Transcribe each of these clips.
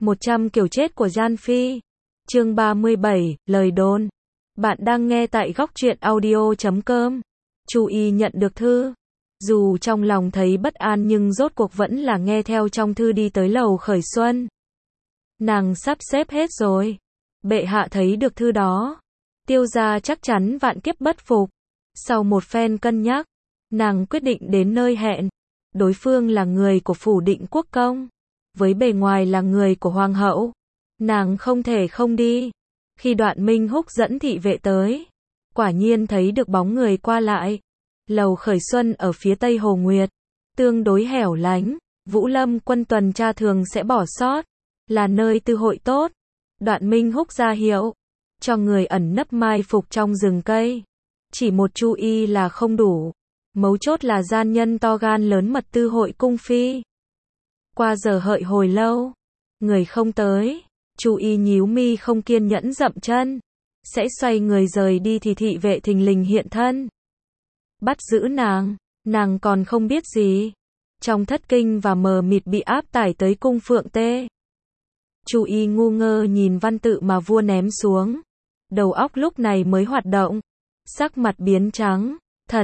100 kiểu chết của Gian Phi. Chương 37, lời đồn. Bạn đang nghe tại góc truyện audio.com. Chu Y nhận được thư. Dù trong lòng thấy bất an nhưng rốt cuộc vẫn là nghe theo trong thư đi tới lầu Khởi Xuân. Nàng sắp xếp hết rồi. Bệ hạ thấy được thư đó. Tiêu gia chắc chắn vạn kiếp bất phục. Sau một phen cân nhắc, nàng quyết định đến nơi hẹn. Đối phương là người của phủ Định Quốc công. Với bề ngoài là người của hoàng hậu. Nàng không thể không đi. Khi Đoạn Minh Húc dẫn thị vệ tới, quả nhiên thấy được bóng người qua lại. Lầu Khởi Xuân ở phía tây Hồ Nguyệt, tương đối hẻo lánh, Vũ Lâm quân tuần tra thường sẽ bỏ sót, là nơi tư hội tốt. Đoạn Minh Húc ra hiệu cho người ẩn nấp mai phục trong rừng cây. Chỉ một Chu Y là không đủ, mấu chốt là gian nhân to gan lớn mật tư hội cung phi. Qua giờ hợi hồi lâu, người không tới, Chu Y nhíu mi không kiên nhẫn dậm chân, sẽ xoay người rời đi thì thị vệ thình lình hiện thân. Bắt giữ nàng còn không biết gì. Trong thất kinh và mờ mịt bị áp tải tới cung Phượng Tê. Chu Y ngu ngơ nhìn văn tự mà vua ném xuống. Đầu óc lúc này mới hoạt động. Sắc mặt biến trắng.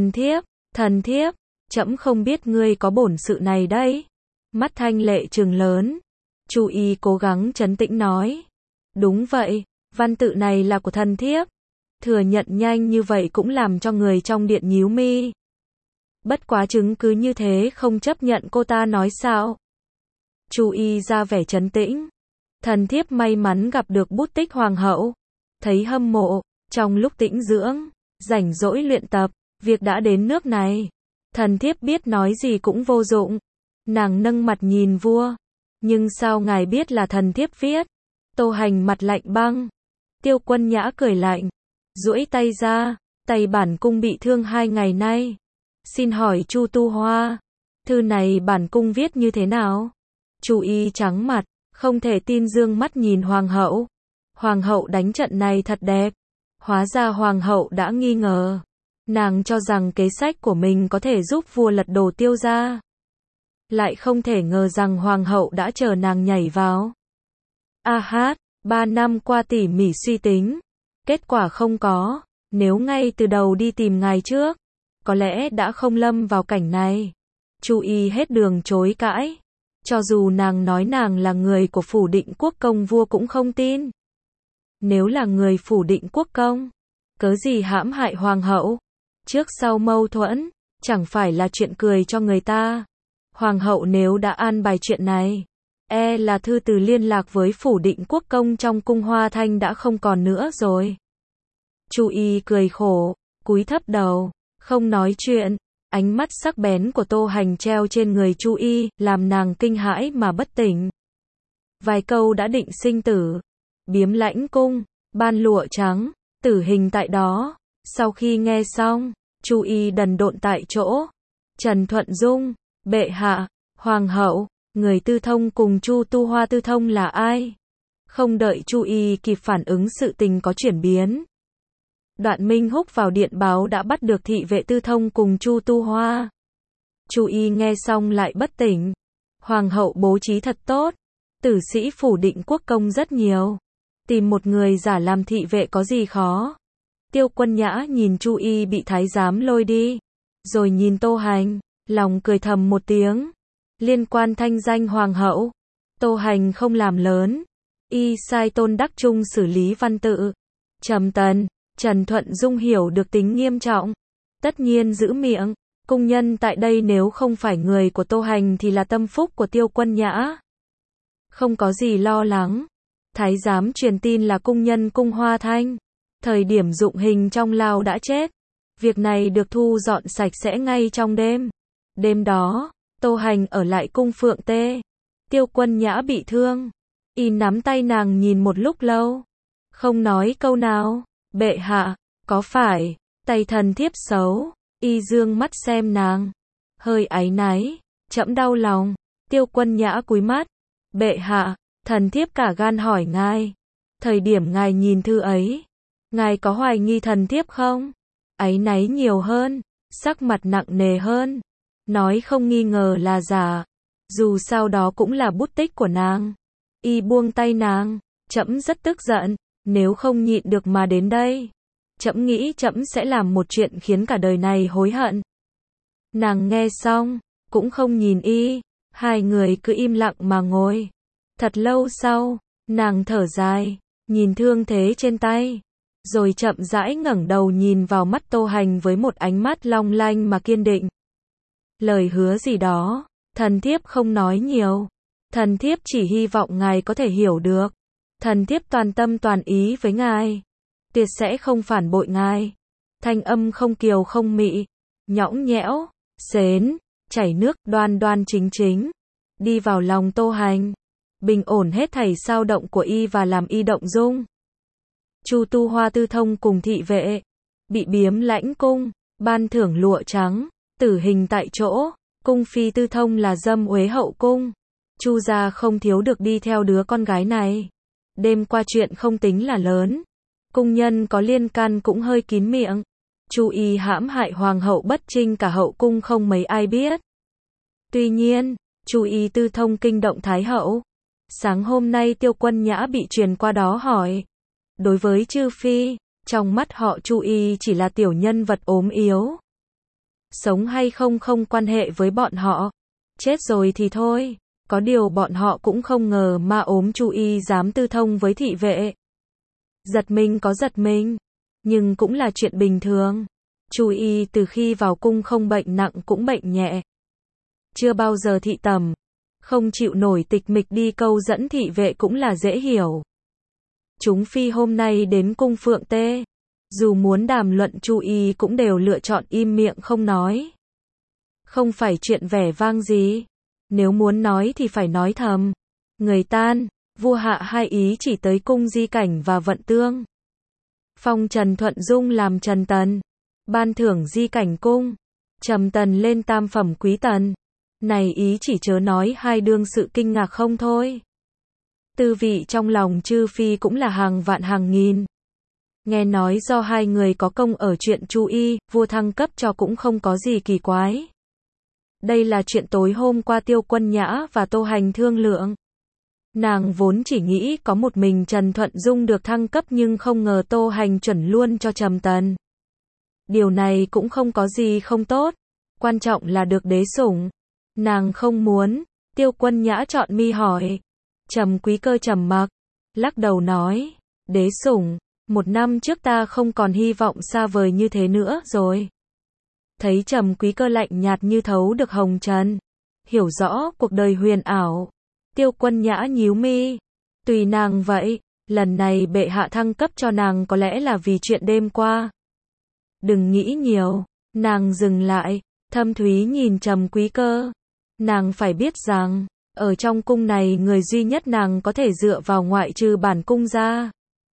Thần thiếp, trẫm không biết ngươi có bổn sự này đấy. Mắt Thanh Lệ trừng lớn. Chu Y cố gắng trấn tĩnh nói. Đúng vậy, văn tự này là của thần thiếp. Thừa nhận nhanh như vậy cũng làm cho người trong điện nhíu mi. Bất quá chứng cứ như thế không chấp nhận cô ta nói sao? Chu Y ra vẻ trấn tĩnh. Thần thiếp may mắn gặp được bút tích hoàng hậu. Thấy hâm mộ, trong lúc tĩnh dưỡng, rảnh rỗi luyện tập, việc đã đến nước này. Thần thiếp biết nói gì cũng vô dụng. Nàng nâng mặt nhìn vua. Nhưng sao ngài biết là thần thiếp viết? Tô Hành mặt lạnh băng. Tiêu Quân Nhã cười lạnh. Duỗi tay ra, tay bản cung bị thương 2 ngày nay. Xin hỏi Chu Tu Hoa, thư này bản cung viết như thế nào? Chu Y trắng mặt, không thể tin dương mắt nhìn hoàng hậu. Hoàng hậu đánh trận này thật đẹp. Hóa ra hoàng hậu đã nghi ngờ. Nàng cho rằng kế sách của mình có thể giúp vua lật đổ Tiêu gia. Lại không thể ngờ rằng hoàng hậu đã chờ nàng nhảy vào. A hát, 3 năm qua tỉ mỉ suy tính. Kết quả không có, nếu ngay từ đầu đi tìm ngài trước, có lẽ đã không lâm vào cảnh này. Chu Y hết đường chối cãi. Cho dù nàng nói nàng là người của phủ Định Quốc công vua cũng không tin. Nếu là người phủ Định Quốc công, cớ gì hãm hại hoàng hậu? Trước sau mâu thuẫn, chẳng phải là chuyện cười cho người ta. Hoàng hậu nếu đã an bài chuyện này, là thư từ liên lạc với phủ Định Quốc công trong cung Hoa Thanh đã không còn nữa rồi. Chu Y cười khổ, cúi thấp đầu, không nói chuyện. Ánh mắt sắc bén của Tô Hành treo trên người Chu Y, làm nàng kinh hãi mà bất tỉnh. Vài câu đã định sinh tử. Biếm lãnh cung, ban lụa trắng, tử hình tại đó. Sau khi nghe xong, Chu Y đần độn tại chỗ. Trần Thuận Dung, bệ hạ, hoàng hậu, người tư thông cùng Chu Tu Hoa tư thông là ai? Không đợi Chu Y kịp phản ứng sự tình có chuyển biến. Đoạn Minh Húc vào điện báo đã bắt được thị vệ tư thông cùng Chu Tu Hoa. Chu Y nghe xong lại bất tỉnh. Hoàng hậu bố trí thật tốt. Tử sĩ phủ Định Quốc công rất nhiều. Tìm một người giả làm thị vệ có gì khó. Tiêu Quân Nhã nhìn Chu Y bị thái giám lôi đi. Rồi nhìn Tô Hành, lòng cười thầm một tiếng. Liên quan thanh danh hoàng hậu. Tô Hành không làm lớn. Y sai Tôn Đắc Trung xử lý văn tự. Trần Thuận Dung hiểu được tính nghiêm trọng. Tất nhiên giữ miệng. Cung nhân tại đây nếu không phải người của Tô Hành thì là tâm phúc của Tiêu Quân Nhã. Không có gì lo lắng. Thái giám truyền tin là cung nhân cung Hoa Thanh. Thời điểm dụng hình trong lao đã chết. Việc này được thu dọn sạch sẽ ngay trong đêm. Đêm đó, Tô Hành ở lại cung Phượng Tê. Tiêu Quân Nhã bị thương. Y nắm tay nàng nhìn một lúc lâu. Không nói câu nào. Bệ hạ, có phải tay thần thiếp xấu? Y dương mắt xem nàng. Hơi áy náy. Trẫm đau lòng. Tiêu Quân Nhã cúi mắt. Bệ hạ, thần thiếp cả gan hỏi ngài. Thời điểm ngài nhìn thư ấy, ngài có hoài nghi thần thiếp không? Áy náy nhiều hơn. Sắc mặt nặng nề hơn. Nói không nghi ngờ là giả. Dù sao đó cũng là bút tích của nàng. Y buông tay nàng, trẫm rất tức giận, nếu không nhịn được mà đến đây. Trẫm nghĩ trẫm sẽ làm một chuyện khiến cả đời này hối hận. Nàng nghe xong, cũng không nhìn Y, hai người cứ im lặng mà ngồi. Thật lâu sau, nàng thở dài, nhìn thương thế trên tay, rồi chậm rãi ngẩng đầu nhìn vào mắt Tô Hành với một ánh mắt long lanh mà kiên định. Lời hứa gì đó, thần thiếp không nói nhiều. Thần thiếp chỉ hy vọng ngài có thể hiểu được. Thần thiếp toàn tâm toàn ý với ngài. Tuyệt sẽ không phản bội ngài. Thanh âm không kiều không mị, nhõng nhẽo, xến, chảy nước, đoan đoan chính chính. Đi vào lòng Tô Hành, bình ổn hết thảy sao động của Y và làm Y động dung. Chu Tu Hoa Tư Thông cùng thị vệ, bị biếm lãnh cung, ban thưởng lụa trắng, tử hình tại chỗ. Cung phi Tư Thông là dâm uế hậu cung. Chu gia không thiếu được đi theo đứa con gái này. Đêm qua chuyện không tính là lớn. Cung nhân có liên can cũng hơi kín miệng. Chu Y hãm hại hoàng hậu bất trinh cả hậu cung không mấy ai biết. Tuy nhiên, Chu Y Tư Thông kinh động thái hậu. Sáng hôm nay Tiêu Quân Nhã bị truyền qua đó hỏi. Đối với chư phi, trong mắt họ Chu Y chỉ là tiểu nhân vật ốm yếu. Sống hay không không quan hệ với bọn họ. Chết rồi thì thôi. Có điều bọn họ cũng không ngờ ma ốm Chu Y dám tư thông với thị vệ. Giật mình có giật mình, nhưng cũng là chuyện bình thường. Chu Y từ khi vào cung không bệnh nặng cũng bệnh nhẹ. Chưa bao giờ thị tầm, không chịu nổi tịch mịch đi câu dẫn thị vệ cũng là dễ hiểu. Chúng phi hôm nay đến cung Phượng Tê, dù muốn đàm luận Chu Y cũng đều lựa chọn im miệng không nói. Không phải chuyện vẻ vang gì. Nếu muốn nói thì phải nói thầm. Người tan, vua hạ hai ý chỉ tới cung Di Cảnh và Vận Tương. Phong Trần Thuận Dung làm Trần Tần. Ban thưởng Di Cảnh cung. Trầm Tần lên tam phẩm quý tần. Này ý chỉ chớ nói hai đương sự kinh ngạc không thôi. Tư vị trong lòng chư phi cũng là hàng vạn hàng nghìn. Nghe nói do hai người có công ở chuyện Chu Y, vua thăng cấp cho cũng không có gì kỳ quái. Đây là chuyện tối hôm qua Tiêu Quân Nhã và Tô Hành thương lượng. Nàng vốn chỉ nghĩ có một mình Trần Thuận Dung được thăng cấp nhưng không ngờ Tô Hành chuẩn luôn cho Trầm Tần. Điều này cũng không có gì không tốt. Quan trọng là được đế sủng. Nàng không muốn. Tiêu Quân Nhã chọn mi hỏi. Trầm Quý Cơ trầm mặc, lắc đầu nói. Đế sủng, 1 năm trước ta không còn hy vọng xa vời như thế nữa rồi. Thấy Trầm Quý Cơ lạnh nhạt như thấu được hồng trần. Hiểu rõ cuộc đời huyền ảo. Tiêu Quân Nhã nhíu mi. Tùy nàng vậy, lần này bệ hạ thăng cấp cho nàng có lẽ là vì chuyện đêm qua. Đừng nghĩ nhiều. Nàng dừng lại, thâm thúy nhìn Trầm Quý Cơ. Nàng phải biết rằng, ở trong cung này người duy nhất nàng có thể dựa vào ngoại trừ bản cung ra.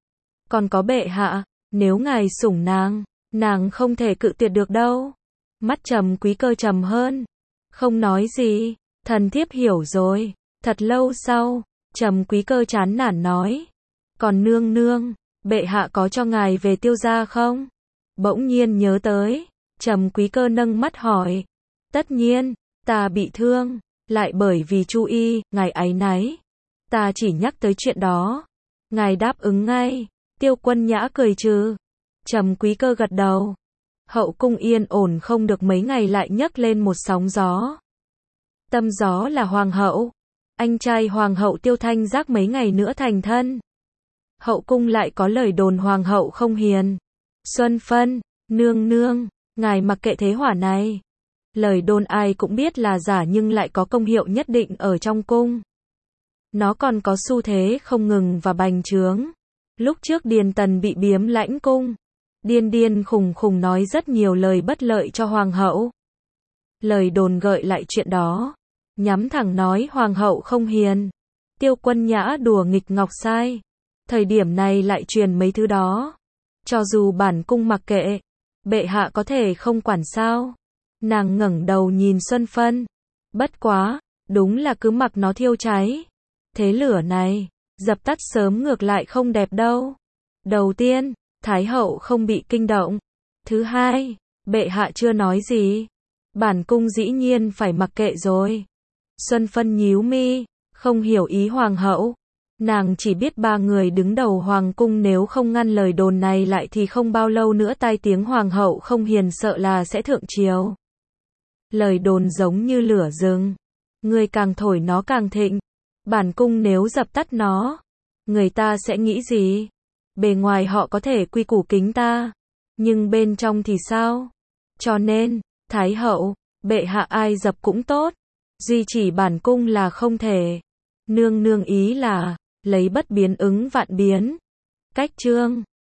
Còn có bệ hạ, nếu ngài sủng nàng không thể cự tuyệt được đâu. Mắt Trầm Quý Cơ trầm hơn. Không nói gì, thần thiếp hiểu rồi. Thật lâu sau, Trầm Quý Cơ chán nản nói. Còn nương nương, bệ hạ có cho ngài về Tiêu gia không? Bỗng nhiên nhớ tới, Trầm Quý Cơ nâng mắt hỏi. Tất nhiên, ta bị thương, lại bởi vì Chu Y, ngài áy náy. Ta chỉ nhắc tới chuyện đó. Ngài đáp ứng ngay. Tiêu Quân Nhã cười trừ. Trầm Quý Cơ gật đầu. Hậu cung yên ổn không được mấy ngày lại nhấc lên một sóng gió. Tâm gió là hoàng hậu. Anh trai hoàng hậu Tiêu Thanh Giác mấy ngày nữa thành thân. Hậu cung lại có lời đồn hoàng hậu không hiền. Xuân Phân, nương nương, ngài mặc kệ thế hỏa này. Lời đồn ai cũng biết là giả nhưng lại có công hiệu nhất định ở trong cung. Nó còn có xu thế không ngừng và bành trướng. Lúc trước Điền Tần bị biếm lãnh cung. Điên điên khùng khùng nói rất nhiều lời bất lợi cho hoàng hậu. Lời đồn gợi lại chuyện đó. Nhắm thẳng nói hoàng hậu không hiền. Tiêu Quân Nhã đùa nghịch ngọc sai. Thời điểm này lại truyền mấy thứ đó. Cho dù bản cung mặc kệ, bệ hạ có thể không quản sao. Nàng ngẩng đầu nhìn Xuân Phân. Bất quá, đúng là cứ mặc nó thiêu cháy. Thế lửa này, dập tắt sớm ngược lại không đẹp đâu. Đầu tiên, Thái hậu không bị kinh động. Thứ hai, bệ hạ chưa nói gì. Bản cung dĩ nhiên phải mặc kệ rồi. Xuân Phân nhíu mi, không hiểu ý hoàng hậu. Nàng chỉ biết ba người đứng đầu hoàng cung nếu không ngăn lời đồn này lại thì không bao lâu nữa tai tiếng hoàng hậu không hiền sợ là sẽ thượng triều. Lời đồn giống như lửa rừng, người càng thổi nó càng thịnh. Bản cung nếu dập tắt nó, người ta sẽ nghĩ gì? Bề ngoài họ có thể quy củ kính ta, nhưng bên trong thì sao? Cho nên, Thái hậu, bệ hạ ai dập cũng tốt, duy chỉ bản cung là không thể. Nương nương ý là lấy bất biến ứng vạn biến. Cách chương